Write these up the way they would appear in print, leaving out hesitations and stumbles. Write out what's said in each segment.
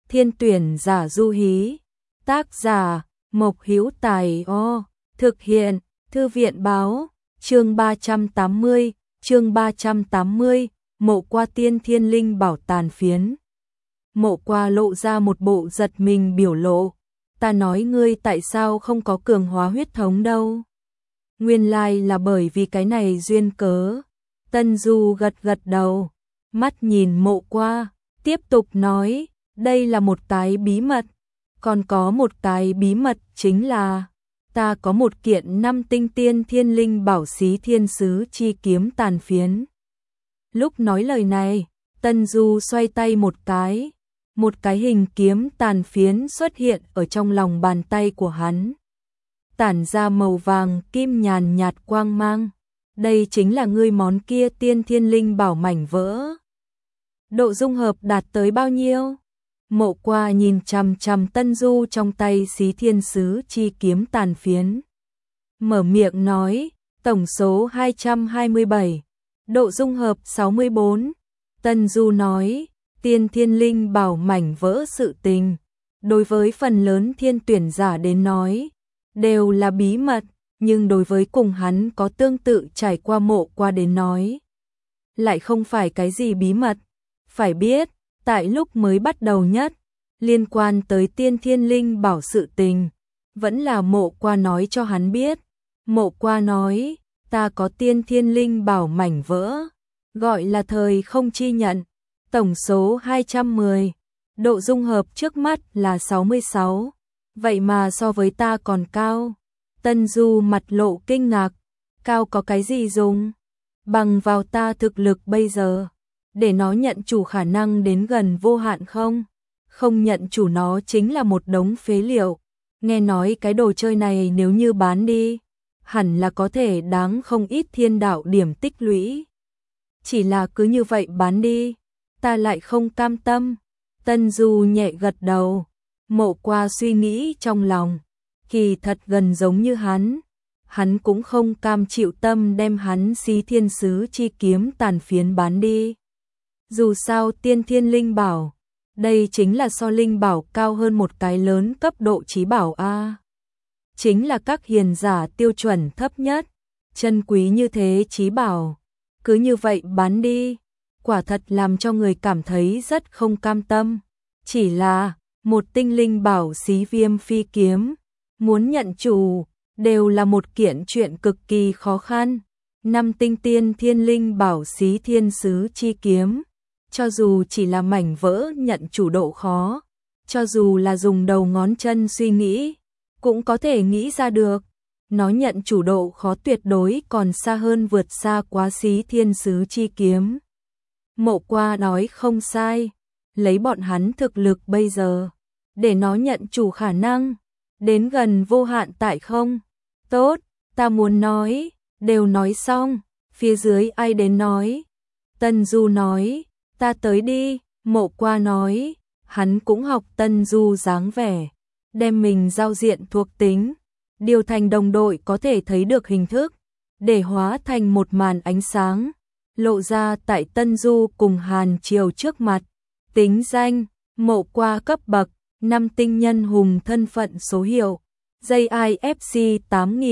Thiên tuyển giả Du Hí. Tác giả Mộc Hữu Tài. Thực hiện Thư viện báo. Chương 380, Mộ Qua Tiên Thiên Linh Bảo tàn phiến. Mộ Qua lộ ra một bộ giật mình biểu lộ. Ta nói ngươi tại sao không có cường hóa huyết thống đâu? Nguyên lai là bởi vì cái này duyên cớ. Tân Du gật gật đầu, mắt nhìn Mộ Qua, tiếp tục nói, đây là một cái bí mật. Còn có một cái bí mật chính là ta có một kiện 5 tinh tiên thiên linh bảo xí thiên sứ chi kiếm tàn phiến. Lúc nói lời này, Tân Du xoay tay một cái hình kiếm tàn phiến xuất hiện ở trong lòng bàn tay của hắn. Tản ra màu vàng kim nhàn nhạt quang mang. Đây chính là ngươi món kia tiên thiên linh bảo mảnh vỡ. Độ dung hợp đạt tới bao nhiêu? Mộ Qua nhìn chằm chằm Tân Du trong tay xí thiên sứ chi kiếm tàn phiến. Mở miệng nói, tổng số 227, độ dung hợp 64. Tân Du nói, tiên thiên linh bảo mảnh vỡ sự tình. Đối với phần lớn thiên tuyển giả đến nói, đều là bí mật, nhưng đối với cùng hắn có tương tự trải qua Mộ Qua đến nói, lại không phải cái gì bí mật. Phải biết, tại lúc mới bắt đầu nhất, liên quan tới tiên thiên linh bảo sự tình, vẫn là Mộ Qua nói cho hắn biết. Mộ Qua nói, ta có tiên thiên linh bảo mảnh vỡ, gọi là thời không chi nhận, tổng số 210, độ dung hợp trước mắt là 66, vậy mà so với ta còn cao. Tân Du mặt lộ kinh ngạc, cao có cái gì dùng? Bằng vào ta thực lực bây giờ, để nó nhận chủ khả năng đến gần vô hạn không? Không nhận chủ nó chính là một đống phế liệu. Nghe nói cái đồ chơi này nếu như bán đi, hẳn là có thể đáng không ít thiên đạo điểm tích lũy. Chỉ là cứ như vậy bán đi, ta lại không cam tâm. Tân Du nhẹ gật đầu. Mộ Qua suy nghĩ trong lòng, kỳ thật gần giống như hắn cũng không cam chịu tâm đem hắn xí thiên sứ chi kiếm tàn phiến bán đi. Dù sao tiên thiên linh bảo, đây chính là so linh bảo cao hơn một cái lớn cấp độ chí bảo a. Chính là các hiền giả tiêu chuẩn thấp nhất, chân quý như thế chí bảo, cứ như vậy bán đi, quả thật làm cho người cảm thấy rất không cam tâm. Chỉ là một tinh linh bảo xí viêm phi kiếm, muốn nhận chủ, đều là một kiện chuyện cực kỳ khó khăn. 5 tinh tiên thiên linh bảo xí thiên sứ chi kiếm, cho dù chỉ là mảnh vỡ nhận chủ độ khó, cho dù là dùng đầu ngón chân suy nghĩ, cũng có thể nghĩ ra được. Nó nhận chủ độ khó tuyệt đối còn xa hơn vượt xa quá xí thiên sứ chi kiếm. Mộ Qua nói không sai, lấy bọn hắn thực lực bây giờ, để nó nhận chủ khả năng, đến gần vô hạn tại không? Tốt, ta muốn nói, đều nói xong, phía dưới ai đến nói? Tân Du nói, ta tới đi. Mộ Qua nói, hắn cũng học Tân Du dáng vẻ, đem mình giao diện thuộc tính, điều thành đồng đội có thể thấy được hình thức, để hóa thành một màn ánh sáng, lộ ra tại Tân Du cùng Hàn Triều trước mặt. Tính danh, Mộ Qua cấp bậc, 5 tinh nhân hùng thân phận số hiệu, JIFC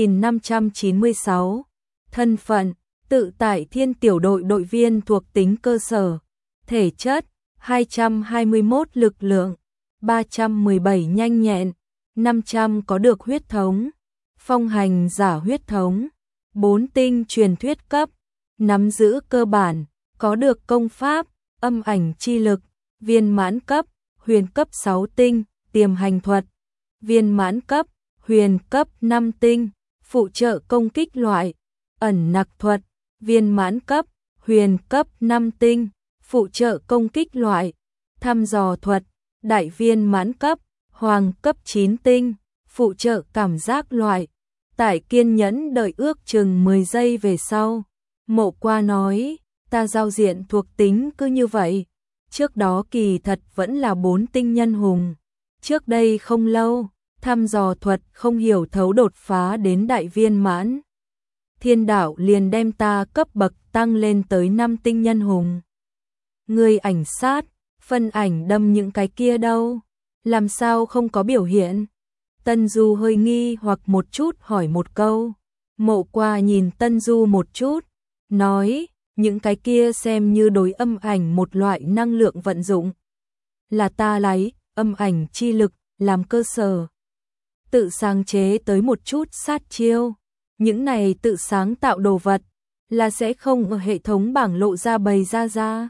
8596. Thân phận, tự tại thiên tiểu đội đội viên thuộc tính cơ sở. Thể chất, 221 lực lượng, 317 nhanh nhẹn, 500 có được huyết thống. Phong hành giả huyết thống, 4 tinh truyền thuyết cấp, nắm giữ cơ bản, có được công pháp, âm ảnh chi lực, viên mãn cấp, huyền cấp 6 tinh, tiềm hành thuật, viên mãn cấp, huyền cấp 5 tinh, phụ trợ công kích loại, ẩn nặc thuật, viên mãn cấp, huyền cấp 5 tinh, phụ trợ công kích loại, thăm dò thuật, đại viên mãn cấp, hoàng cấp 9 tinh, phụ trợ cảm giác loại. Tại kiên nhẫn đợi ước chừng 10 giây về sau, Mộ Qua nói, ta giao diện thuộc tính cứ như vậy. Trước đó kỳ thật vẫn là 4 tinh nhân hùng. Trước đây không lâu, thăm dò thuật không hiểu thấu đột phá đến đại viên mãn. Thiên đạo liền đem ta cấp bậc tăng lên tới 5 tinh nhân hùng. Người ảnh sát, phân ảnh đâm những cái kia đâu? Làm sao không có biểu hiện? Tân Du hơi nghi hoặc một chút hỏi một câu. Mộ Qua nhìn Tân Du một chút, nói, những cái kia xem như đối âm ảnh một loại năng lượng vận dụng. Là ta lấy âm ảnh chi lực làm cơ sở, tự sáng chế tới một chút sát chiêu. Những này tự sáng tạo đồ vật là sẽ không ở hệ thống bảng lộ ra bày ra.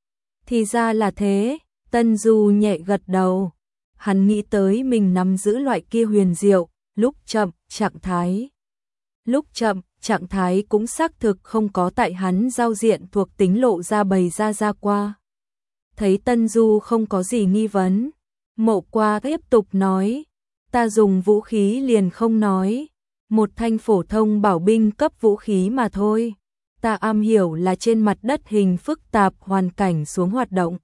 Thì ra là thế, Tân Du nhẹ gật đầu. Hắn nghĩ tới mình nắm giữ loại kia huyền diệu, lúc chậm, trạng thái. Lúc chậm, trạng thái cũng xác thực không có tại hắn giao diện thuộc tính lộ ra bày ra qua. Thấy Tân Du không có gì nghi vấn, Mộ Qua tiếp tục nói, ta dùng vũ khí liền không nói, một thanh phổ thông bảo binh cấp vũ khí mà thôi. Ta am hiểu là trên mặt đất hình phức tạp hoàn cảnh xuống hoạt động.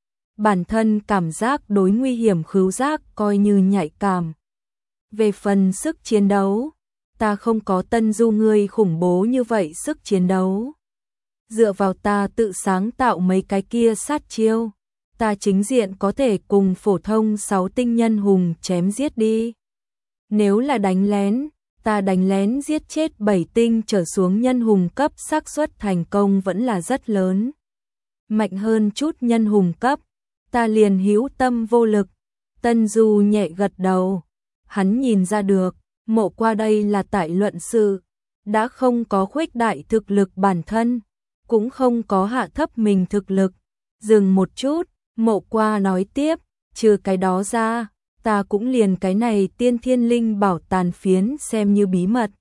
Bản thân cảm giác đối nguy hiểm khứu giác coi như nhạy cảm. Về phần sức chiến đấu, ta không có Tân Du ngươi khủng bố như vậy sức chiến đấu. Dựa vào ta tự sáng tạo mấy cái kia sát chiêu, ta chính diện có thể cùng phổ thông 6 tinh nhân hùng chém giết đi. Nếu là đánh lén, ta đánh lén giết chết 7 tinh trở xuống nhân hùng cấp xác suất thành công vẫn là rất lớn. Mạnh hơn chút nhân hùng cấp, ta liền hữu tâm vô lực. Tân Du nhẹ gật đầu, hắn nhìn ra được, Mộ Qua đây là tại luận sự, đã không có khuếch đại thực lực bản thân, cũng không có hạ thấp mình thực lực. Dừng một chút, Mộ Qua nói tiếp, trừ cái đó ra, ta cũng liền cái này tiên thiên linh bảo tàn phiến xem như bí mật.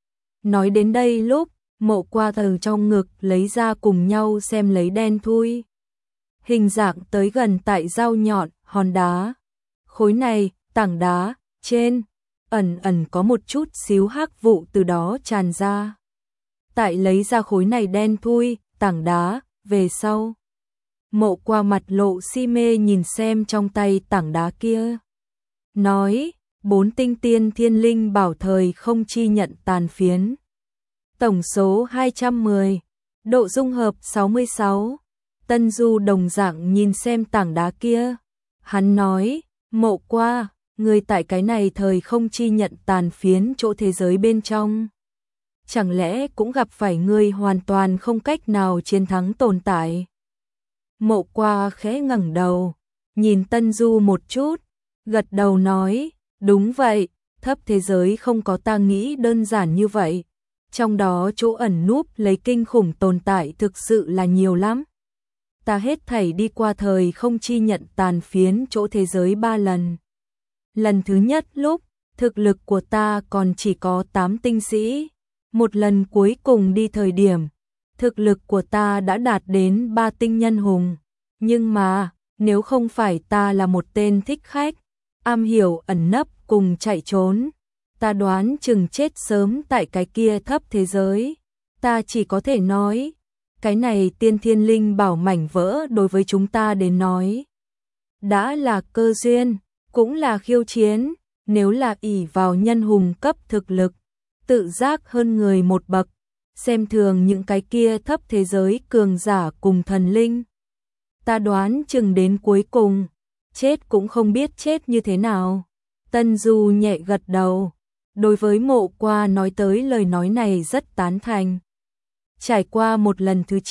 Nói đến đây lúc, Mộ Qua từ trong ngực lấy ra cùng nhau xem lấy đen thui. Hình dạng tới gần tại dao nhọn, hòn đá. Khối này, tảng đá, trên, ẩn có một chút xíu hắc vụ từ đó tràn ra. Tại lấy ra khối này đen thui, tảng đá, về sau. Mộ Qua mặt lộ si mê nhìn xem trong tay tảng đá kia. Nói, 4 tinh tiên thiên linh bảo thời không chi nhận tàn phiến. Tổng số 210, độ dung hợp 66. Tân Du đồng dạng nhìn xem tảng đá kia. Hắn nói, Mộ Qua, người tại cái này thời không chi nhận tàn phiến chỗ thế giới bên trong. Chẳng lẽ cũng gặp phải người hoàn toàn không cách nào chiến thắng tồn tại? Mộ Qua khẽ ngẩng đầu, nhìn Tân Du một chút, gật đầu nói, đúng vậy, thấp thế giới không có ta nghĩ đơn giản như vậy. Trong đó chỗ ẩn núp lấy kinh khủng tồn tại thực sự là nhiều lắm. Ta hết thảy đi qua thời không chi nhận tàn phiến chỗ thế giới 3 lần. Lần thứ nhất lúc, thực lực của ta còn chỉ có 8 tinh sĩ. Một lần cuối cùng đi thời điểm, thực lực của ta đã đạt đến 3 tinh nhân hùng. Nhưng mà, nếu không phải ta là một tên thích khách, am hiểu ẩn nấp cùng chạy trốn, ta đoán chừng chết sớm tại cái kia thấp thế giới. Ta chỉ có thể nói, cái này tiên thiên linh bảo mảnh vỡ đối với chúng ta đến nói. Đã là cơ duyên, cũng là khiêu chiến, nếu là ỷ vào nhân hùng cấp thực lực, tự giác hơn người một bậc, xem thường những cái kia thấp thế giới cường giả cùng thần linh. Ta đoán chừng đến cuối cùng, chết cũng không biết chết như thế nào. Tân Du nhẹ gật đầu, đối với Mộ Qua nói tới lời nói này rất tán thành. Trải qua một lần thứ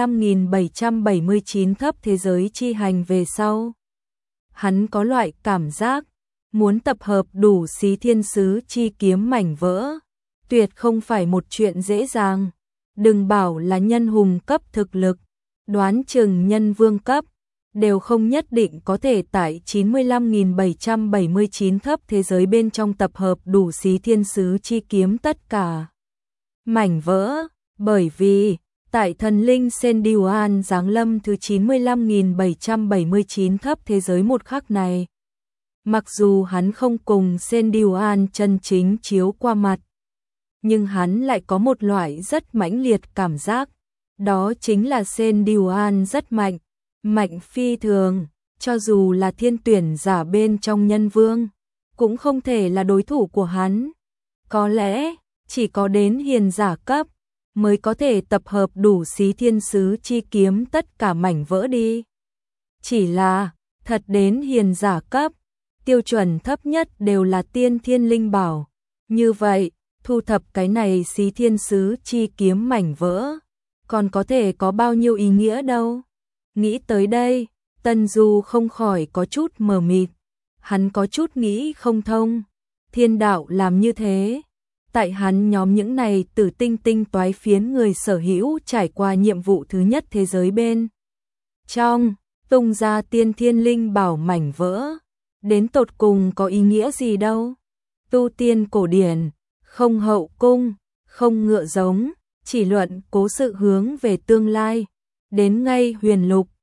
95.779 thấp thế giới chi hành về sau, hắn có loại cảm giác muốn tập hợp đủ xí thiên sứ chi kiếm mảnh vỡ, tuyệt không phải một chuyện dễ dàng. Đừng bảo là nhân hùng cấp thực lực, đoán chừng nhân vương cấp đều không nhất định có thể tại 95.779 thấp thế giới bên trong tập hợp đủ xí thiên sứ chi kiếm tất cả mảnh vỡ, bởi vì tại thần linh Sendiuan giáng lâm thứ 95.779 thấp thế giới một khắc này. Mặc dù hắn không cùng Sendiuan chân chính chiếu qua mặt, nhưng hắn lại có một loại rất mãnh liệt cảm giác, đó chính là Sendiuan rất mạnh, mạnh phi thường, cho dù là thiên tuyển giả bên trong nhân vương, cũng không thể là đối thủ của hắn. Có lẽ, chỉ có đến hiền giả cấp, mới có thể tập hợp đủ xí thiên sứ chi kiếm tất cả mảnh vỡ đi. Chỉ là, thật đến hiền giả cấp, tiêu chuẩn thấp nhất đều là tiên thiên linh bảo. Như vậy, thu thập cái này xí thiên sứ chi kiếm mảnh vỡ, còn có thể có bao nhiêu ý nghĩa đâu. Nghĩ tới đây, Tân Du không khỏi có chút mờ mịt, hắn có chút nghĩ không thông, thiên đạo làm như thế. Tại hắn nhóm những này tử tinh tinh toái phiến người sở hữu trải qua nhiệm vụ thứ nhất thế giới bên trong, tung ra tiên thiên linh bảo mảnh vỡ, đến tột cùng có ý nghĩa gì đâu. Tu tiên cổ điển, không hậu cung, không ngựa giống, chỉ luận cố sự hướng về tương lai, đến ngay huyền lục,